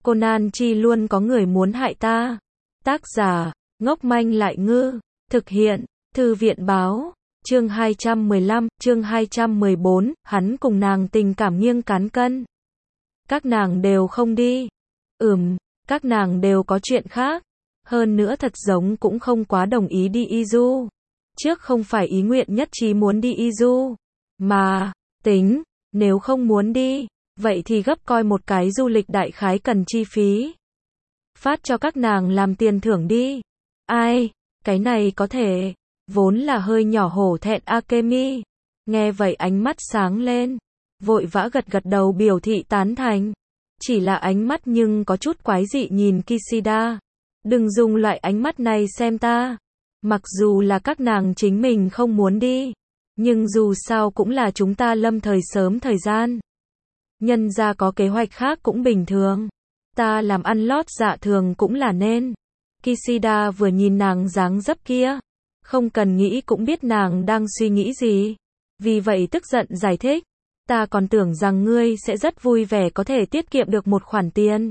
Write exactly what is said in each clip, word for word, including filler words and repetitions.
Conan Chi luôn có người muốn hại ta. Tác giả, ngốc manh lại ngư. Thực hiện, Thư viện báo. Chương hai trăm mười lăm, chương hai trăm mười bốn, hắn cùng nàng tình cảm nghiêng cán cân. Các nàng đều không đi. Ừm, các nàng đều có chuyện khác. Hơn nữa thật giống cũng không quá đồng ý đi y du. Trước không phải ý nguyện nhất trí muốn đi y du. Mà, tính, nếu không muốn đi, vậy thì gấp coi một cái du lịch đại khái cần chi phí. Phát cho các nàng làm tiền thưởng đi. Ai, cái này có thể. Vốn là hơi nhỏ hổ thẹn Akemi. Nghe vậy ánh mắt sáng lên. Vội vã gật gật đầu biểu thị tán thành. Chỉ là ánh mắt nhưng có chút quái dị nhìn Kishida. Đừng dùng loại ánh mắt này xem ta. Mặc dù là các nàng chính mình không muốn đi. Nhưng dù sao cũng là chúng ta lâm thời sớm thời gian. Nhân ra có kế hoạch khác cũng bình thường. Ta làm ăn lót dạ thường cũng là nên. Kishida vừa nhìn nàng dáng dấp kia. Không cần nghĩ cũng biết nàng đang suy nghĩ gì. Vì vậy tức giận giải thích. Ta còn tưởng rằng ngươi sẽ rất vui vẻ có thể tiết kiệm được một khoản tiền.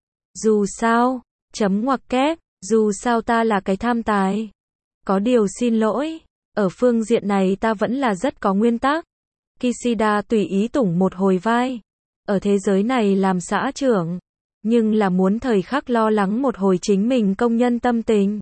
Dù sao, chấm ngoặc kép, dù sao ta là cái tham tài. Có điều xin lỗi, ở phương diện này ta vẫn là rất có nguyên tắc. Kishida tùy ý tủng một hồi vai. Ở thế giới này làm xã trưởng, nhưng là muốn thời khắc lo lắng một hồi chính mình công nhân tâm tình.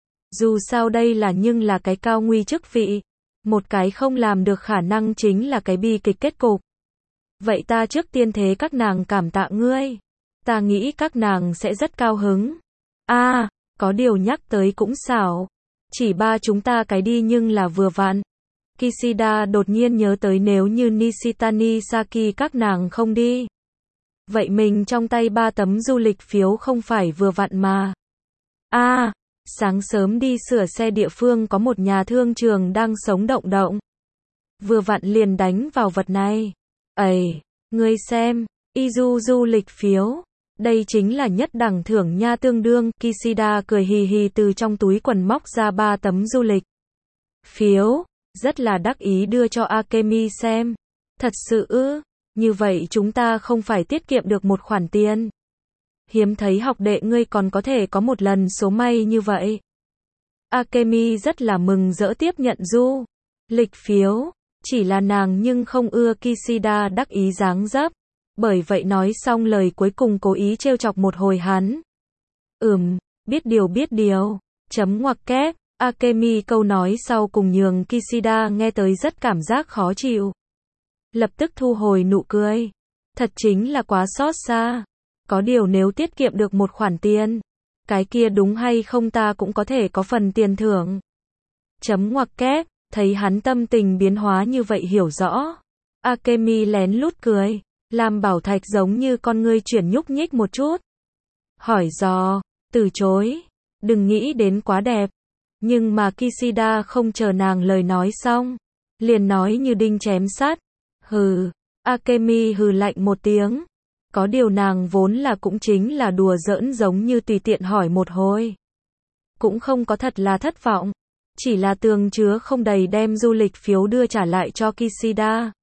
Dù sao đây là nhưng là cái cao nguy chức vị. Một cái không làm được khả năng chính là cái bi kịch kết cục. Vậy ta trước tiên thế các nàng cảm tạ ngươi. Ta nghĩ các nàng sẽ rất cao hứng. A, à, có điều nhắc tới cũng xảo. Chỉ ba chúng ta cái đi nhưng là vừa vặn. Kishida đột nhiên nhớ tới nếu như Nishitani Saki các nàng không đi. Vậy mình trong tay ba tấm du lịch phiếu không phải vừa vặn mà. A, à, sáng sớm đi sửa xe địa phương có một nhà thương trường đang sống động động. Vừa vặn liền đánh vào vật này. Ây, ngươi xem, Izu du lịch phiếu. Đây chính là nhất đẳng thưởng nha tương đương. Kishida cười hì hì từ trong túi quần móc ra ba tấm du lịch phiếu. Rất là đắc ý đưa cho Akemi xem. Thật sự ư, như vậy chúng ta không phải tiết kiệm được một khoản tiền. Hiếm thấy học đệ ngươi còn có thể có một lần số may như vậy. Akemi rất là mừng rỡ tiếp nhận du lịch phiếu. Chỉ là nàng nhưng không ưa Kishida đắc ý dáng dấp. Bởi vậy nói xong lời cuối cùng cố ý trêu chọc một hồi hắn. Ừm, biết điều biết điều. Chấm ngoặc kép. Akemi câu nói sau cùng nhường Kishida nghe tới rất cảm giác khó chịu. Lập tức thu hồi nụ cười. Thật chính là quá xót xa. Có điều nếu tiết kiệm được một khoản tiền. Cái kia đúng hay không ta cũng có thể có phần tiền thưởng. Chấm ngoặc kép. Thấy hắn tâm tình biến hóa như vậy hiểu rõ. Akemi lén lút cười. Làm bảo thạch giống như con ngươi chuyển nhúc nhích một chút. Hỏi dò. Từ chối. Đừng nghĩ đến quá đẹp. Nhưng mà Kishida không chờ nàng lời nói xong. Liền nói như đinh chém sắt. Hừ. Akemi hừ lạnh một tiếng. Có điều nàng vốn là cũng chính là đùa giỡn giống như tùy tiện hỏi một hồi. Cũng không có thật là thất vọng. Chỉ là tường chứa không đầy đem du lịch phiếu đưa trả lại cho Kishida.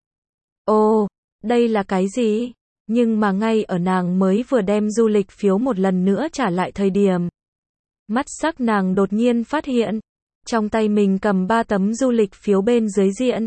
Ồ, đây là cái gì? Nhưng mà ngay ở nàng mới vừa đem du lịch phiếu một lần nữa trả lại thời điểm. Mắt sắc nàng đột nhiên phát hiện. Trong tay mình cầm ba tấm du lịch phiếu bên dưới diện.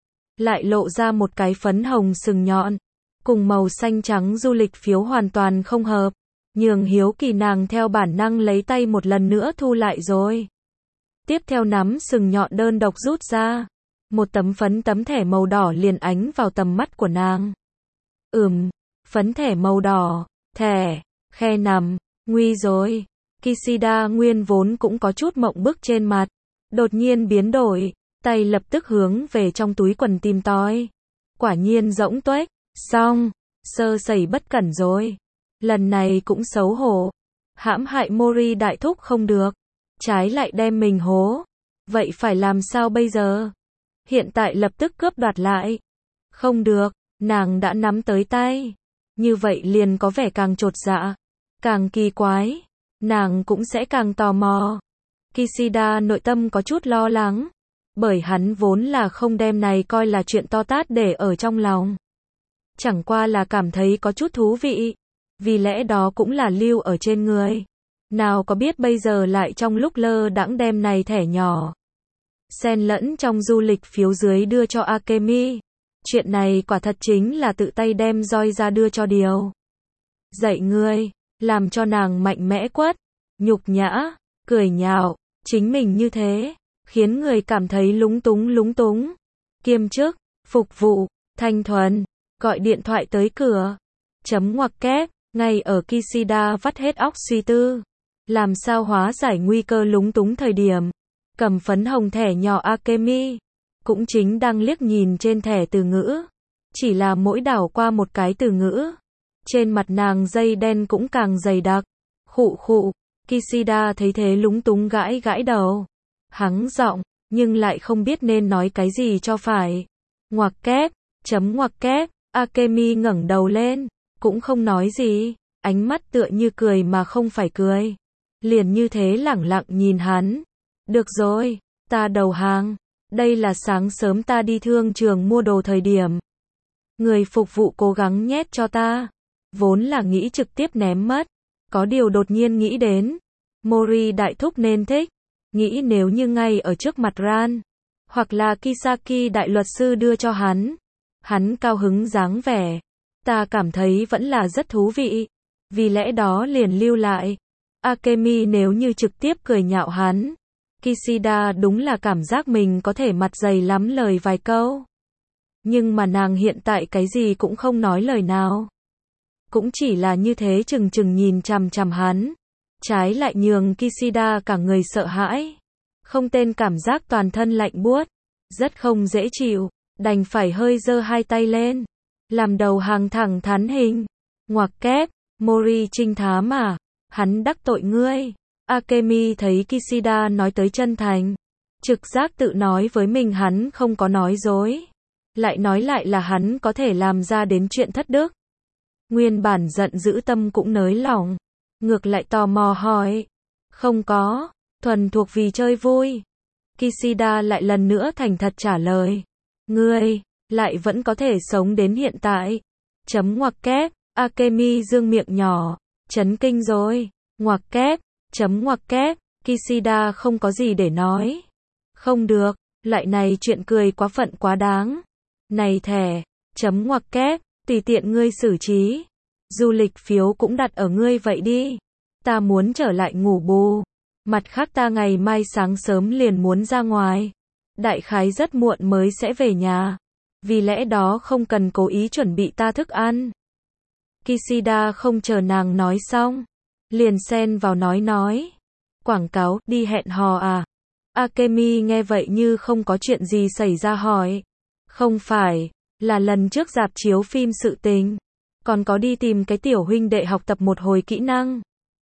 Lại lộ ra một cái phấn hồng sừng nhọn. Cùng màu xanh trắng du lịch phiếu hoàn toàn không hợp. Nhường hiếu kỳ nàng theo bản năng lấy tay một lần nữa thu lại rồi. Tiếp theo nắm sừng nhọn đơn độc rút ra. Một tấm phấn tấm thẻ màu đỏ liền ánh vào tầm mắt của nàng. Ừm, phấn thẻ màu đỏ, thẻ, khe nằm, nguy rồi. Kishida nguyên vốn cũng có chút mộng bức trên mặt. Đột nhiên biến đổi, tay lập tức hướng về trong túi quần tìm tòi. Quả nhiên rỗng tuếch, xong, sơ sẩy bất cẩn rồi. Lần này cũng xấu hổ. Hãm hại Mori đại thúc không được. Trái lại đem mình hố. Vậy phải làm sao bây giờ? Hiện tại lập tức cướp đoạt lại. Không được, nàng đã nắm tới tay. Như vậy liền có vẻ càng chột dạ. Càng kỳ quái. Nàng cũng sẽ càng tò mò. Kishida nội tâm có chút lo lắng. Bởi hắn vốn là không đem này coi là chuyện to tát để ở trong lòng. Chẳng qua là cảm thấy có chút thú vị. vì lẽ đó cũng là lưu ở trên người. Nào có biết bây giờ lại trong lúc lơ đãng đem này thẻ nhỏ xen lẫn trong du lịch phiếu dưới đưa cho Akemi. Chuyện này quả thật chính là tự tay đem roi ra đưa cho điều dạy ngươi, làm cho nàng mạnh mẽ quất, nhục nhã, cười nhạo, chính mình như thế, khiến người cảm thấy lúng túng lúng túng. Kiêm chức, phục vụ, thanh thuần, gọi điện thoại tới cửa. Chấm ngoặc kép, ngay ở Kishida vắt hết óc suy tư. Làm sao hóa giải nguy cơ lúng túng thời điểm. Cầm phấn hồng thẻ nhỏ Akemi. Cũng chính đang liếc nhìn trên thẻ từ ngữ. Chỉ là mỗi đảo qua một cái từ ngữ. Trên mặt nàng dây đen cũng càng dày đặc. Khụ khụ, Kishida thấy thế lúng túng gãi gãi đầu. Hắng giọng, nhưng lại không biết nên nói cái gì cho phải. Ngoặc kép, chấm ngoặc kép, Akemi ngẩng đầu lên, cũng không nói gì, ánh mắt tựa như cười mà không phải cười. Liền như thế lẳng lặng nhìn hắn. Được rồi, ta đầu hàng. Đây là sáng sớm ta đi thương trường mua đồ thời điểm. Người phục vụ cố gắng nhét cho ta. Vốn là nghĩ trực tiếp ném mất. Có điều đột nhiên nghĩ đến. Mori đại thúc nên thích. Nghĩ nếu như ngay ở trước mặt Ran. Hoặc là Kisaki đại luật sư đưa cho hắn. Hắn cao hứng dáng vẻ. Ta cảm thấy vẫn là rất thú vị. Vì lẽ đó liền lưu lại. Akemi nếu như trực tiếp cười nhạo hắn. Kishida đúng là cảm giác mình có thể mặt dày lắm lời vài câu. Nhưng mà nàng hiện tại cái gì cũng không nói lời nào. Cũng chỉ là như thế chừng chừng nhìn chằm chằm hắn. Trái lại nhường Kishida cả người sợ hãi. Không tên cảm giác toàn thân lạnh buốt. Rất không dễ chịu. Đành phải hơi giơ hai tay lên. Làm đầu hàng thẳng thắn hình. Ngoặc kép, Mori trinh thám à. Hắn đắc tội ngươi. Akemi thấy Kishida nói tới chân thành. Trực giác tự nói với mình hắn không có nói dối. Lại nói lại là hắn có thể làm ra đến chuyện thất đức. Nguyên bản giận dữ tâm cũng nới lỏng. Ngược lại tò mò hỏi. Không có, thuần thuộc vì chơi vui. Kishida lại lần nữa thành thật trả lời. Ngươi, lại vẫn có thể sống đến hiện tại. Chấm ngoặc kép, Akemi dương miệng nhỏ. Chấn kinh rồi. Ngoặc kép, chấm ngoặc kép, Kishida không có gì để nói. Không được, lại này chuyện cười quá phận quá đáng. Này thẻ, chấm ngoặc kép, tùy tiện ngươi xử trí. Du lịch phiếu cũng đặt ở ngươi vậy đi. Ta muốn trở lại ngủ bù. Mặt khác ta ngày mai sáng sớm liền muốn ra ngoài. Đại khái rất muộn mới sẽ về nhà. Vì lẽ đó không cần cố ý chuẩn bị ta thức ăn. Kishida không chờ nàng nói xong. Liền xen vào nói nói. Quảng cáo, đi hẹn hò à? Akemi nghe vậy như không có chuyện gì xảy ra hỏi. Không phải, là lần trước rạp chiếu phim sự tình. Còn có đi tìm cái tiểu huynh đệ học tập một hồi kỹ năng.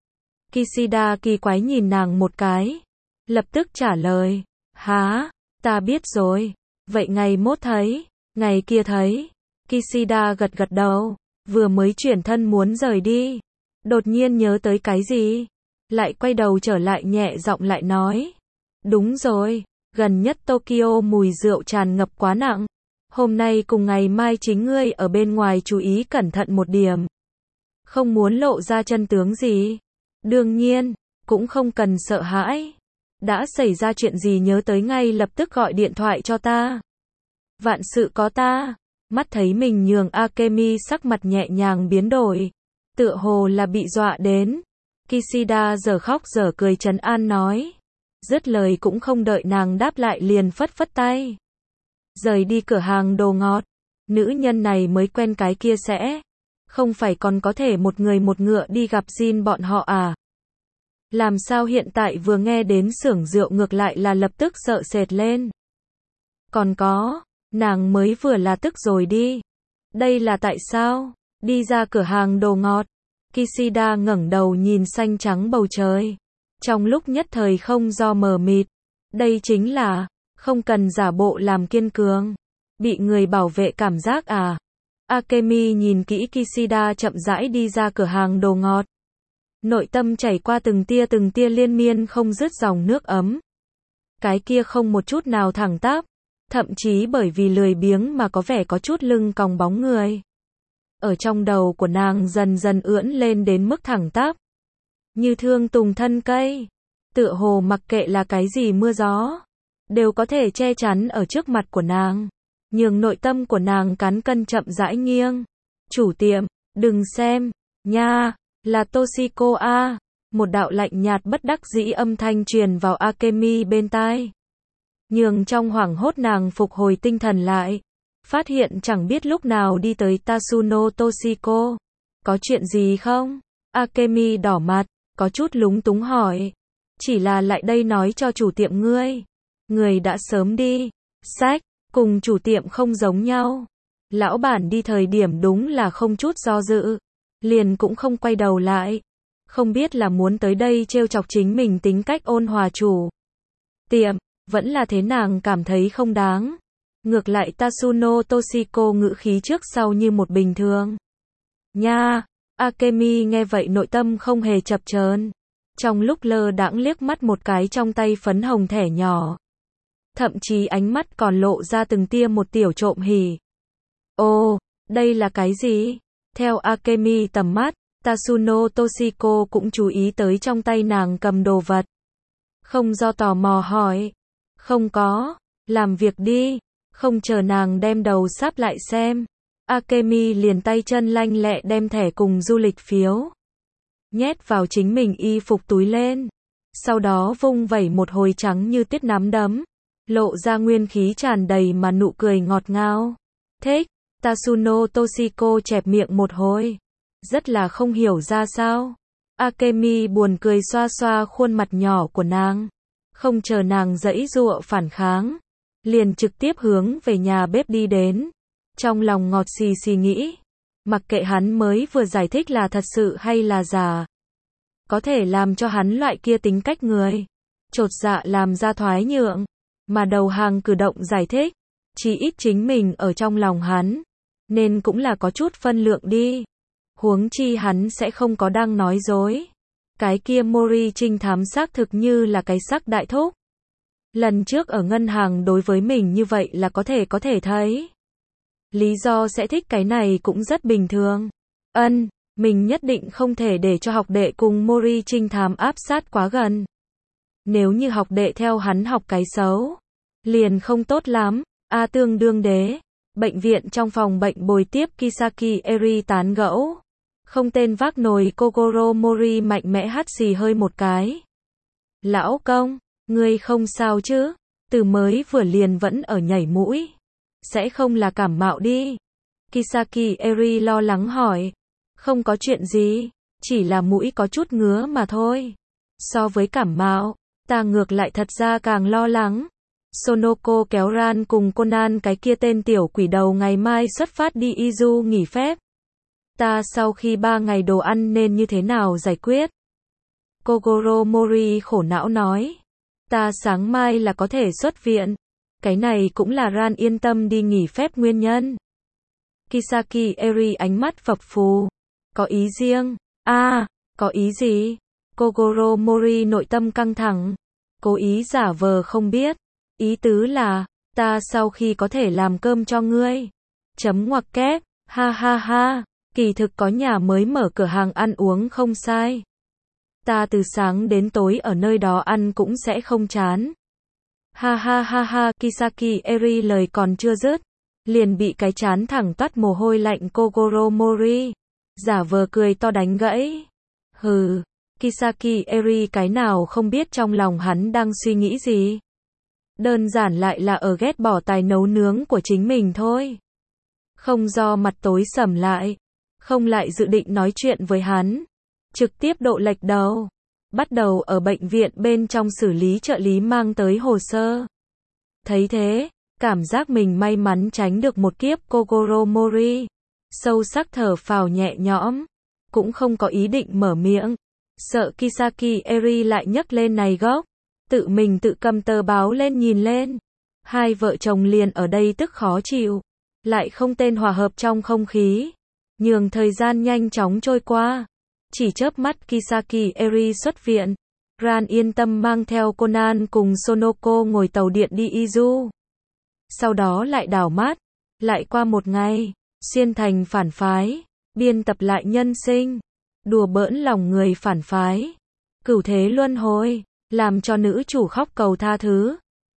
Kishida kỳ quái nhìn nàng một cái. Lập tức trả lời. Hả? Ta biết rồi. Vậy ngày mốt thấy. Ngày kia thấy. Kishida gật gật đầu. Vừa mới chuyển thân muốn rời đi. Đột nhiên nhớ tới cái gì. Lại quay đầu trở lại nhẹ giọng lại nói. Đúng rồi. Gần nhất Tokyo mùi rượu tràn ngập quá nặng. Hôm nay cùng ngày mai chính ngươi ở bên ngoài chú ý cẩn thận một điểm. Không muốn lộ ra chân tướng gì. Đương nhiên, cũng không cần sợ hãi. Đã xảy ra chuyện gì nhớ tới ngay lập tức gọi điện thoại cho ta. Vạn sự có ta. Mắt thấy mình nhường Akemi sắc mặt nhẹ nhàng biến đổi. Tựa hồ là bị dọa đến. Kishida giờ khóc giờ cười trấn an nói. Dứt lời cũng không đợi nàng đáp lại liền phất phất tay. Rời đi cửa hàng đồ ngọt. Nữ nhân này mới quen cái kia sẽ. Không phải còn có thể một người một ngựa đi gặp Jin bọn họ à? Làm sao hiện tại vừa nghe đến xưởng rượu ngược lại là lập tức sợ sệt lên. Còn có, nàng mới vừa là tức rồi đi. Đây là tại sao? Đi ra cửa hàng đồ ngọt. Kishida ngẩng đầu nhìn xanh trắng bầu trời. Trong lúc nhất thời không do mờ mịt. Đây chính là, không cần giả bộ làm kiên cường. Bị người bảo vệ cảm giác à? Akemi nhìn kỹ Kishida chậm rãi đi ra cửa hàng đồ ngọt. Nội tâm chảy qua từng tia từng tia liên miên không dứt dòng nước ấm. Cái kia không một chút nào thẳng tắp. Thậm chí bởi vì lười biếng mà có vẻ có chút lưng còng bóng người. ở trong đầu của nàng dần dần ưỡn lên đến mức thẳng tắp, như thương tùng thân cây, tựa hồ mặc kệ là cái gì mưa gió, đều có thể che chắn ở trước mặt của nàng, nhường nội tâm của nàng cán cân chậm rãi nghiêng. Chủ tiệm, đừng xem, nha, là Toshiko a. Một đạo lạnh nhạt bất đắc dĩ âm thanh truyền vào Akemi bên tai. Nhường trong hoảng hốt nàng phục hồi tinh thần lại, phát hiện chẳng biết lúc nào đi tới Tasuno Toshiko. Có chuyện gì không? Akemi đỏ mặt, có chút lúng túng hỏi. Chỉ là lại đây nói cho chủ tiệm ngươi. Người đã sớm đi. Sách, cùng chủ tiệm không giống nhau. Lão bản đi thời điểm đúng là không chút do dự. Liền cũng không quay đầu lại. Không biết là muốn tới đây trêu chọc chính mình tính cách ôn hòa chủ tiệm, vẫn là thế nàng cảm thấy không đáng. Ngược lại Tasuno Toshiko ngữ khí trước sau như một bình thường. Nha, Akemi nghe vậy nội tâm không hề chập chờn. Trong lúc lơ đãng liếc mắt một cái trong tay phấn hồng thẻ nhỏ. Thậm chí ánh mắt còn lộ ra từng tia một tiểu trộm hỉ. Ồ, đây là cái gì? Theo Akemi tầm mắt, Tasuno Toshiko cũng chú ý tới trong tay nàng cầm đồ vật. Không do tò mò hỏi. Không có, làm việc đi. Không chờ nàng đem đầu sáp lại xem. Akemi liền tay chân lanh lẹ đem thẻ cùng du lịch phiếu nhét vào chính mình y phục túi lên. Sau đó vung vẩy một hồi trắng như tuyết nắm đấm. Lộ ra nguyên khí tràn đầy mà nụ cười ngọt ngào. Thích, Tasuno Toshiko chẹp miệng một hồi. Rất là không hiểu ra sao. Akemi buồn cười xoa xoa khuôn mặt nhỏ của nàng. Không chờ nàng giãy giụa phản kháng. Liền trực tiếp hướng về nhà bếp đi đến. Trong lòng ngọt xì xì nghĩ. Mặc kệ hắn mới vừa giải thích là thật sự hay là giả. Có thể làm cho hắn loại kia tính cách người. Chột dạ làm ra thoái nhượng. Mà đầu hàng cử động giải thích. Chỉ ít chính mình ở trong lòng hắn. Nên cũng là có chút phân lượng đi. Huống chi hắn sẽ không có đang nói dối. Cái kia Mori trinh thám xác thực như là cái sắc đại thúc. Lần trước ở ngân hàng đối với mình như vậy là có thể có thể thấy. Lý do sẽ thích cái này cũng rất bình thường. Ân, mình nhất định không thể để cho học đệ cùng Mori trinh thám áp sát quá gần. Nếu như học đệ theo hắn học cái xấu, liền không tốt lắm. A tương đương đế. Bệnh viện trong phòng bệnh bồi tiếp Kisaki Eri tán gẫu. Không tên vác nồi Kogoro Mori mạnh mẽ hắt xì hơi một cái. Lão công, ngươi không sao chứ? Từ mới vừa liền vẫn ở nhảy mũi. Sẽ không là cảm mạo đi. Kisaki Eri lo lắng hỏi. Không có chuyện gì, chỉ là mũi có chút ngứa mà thôi. So với cảm mạo, ta ngược lại thật ra càng lo lắng. Sonoko kéo Ran cùng Conan cái kia tên tiểu quỷ đầu ngày mai xuất phát đi Izu nghỉ phép. Ta sau khi ba ngày đồ ăn nên như thế nào giải quyết? Kogoro Mori khổ não nói. Ta sáng mai là có thể xuất viện. Cái này cũng là Ran yên tâm đi nghỉ phép nguyên nhân. Kisaki Eri ánh mắt phập phù. Có ý riêng. À, có ý gì? Kogoro Mori nội tâm căng thẳng. Cố ý giả vờ không biết. Ý tứ là, ta sau khi có thể làm cơm cho ngươi. Chấm ngoặc kép, ha ha ha, kỳ thực có nhà mới mở cửa hàng ăn uống không sai. Ta từ sáng đến tối ở nơi đó ăn cũng sẽ không chán. Ha ha ha ha, Kisaki Eri lời còn chưa dứt. Liền bị cái chán thẳng toát mồ hôi lạnh Kogoro Mori. Giả vờ cười to đánh gãy. Hừ, Kisaki Eri cái nào không biết trong lòng hắn đang suy nghĩ gì. Đơn giản lại là ở ghét bỏ tài nấu nướng của chính mình thôi. Không do mặt tối sầm lại. Không lại dự định nói chuyện với hắn. Trực tiếp độ lệch đầu. Bắt đầu ở bệnh viện bên trong xử lý trợ lý mang tới hồ sơ. Thấy thế, cảm giác mình may mắn tránh được một kiếp Kogoro Mori. Sâu sắc thở phào nhẹ nhõm. Cũng không có ý định mở miệng. Sợ Kisaki Eri lại nhấc lên này gốc. Tự mình tự cầm tờ báo lên nhìn lên. Hai vợ chồng liền ở đây tức khó chịu. Lại không tên hòa hợp trong không khí. Nhường thời gian nhanh chóng trôi qua. Chỉ chớp mắt Kisaki Eri xuất viện. Ran yên tâm mang theo Conan cùng Sonoko ngồi tàu điện đi Izu. Sau đó lại đảo mắt. Lại qua một ngày. Xiên thành phản phái, biên tập lại nhân sinh, đùa bỡn lòng người phản phái, cửu thế luân hồi, làm cho nữ chủ khóc cầu tha thứ.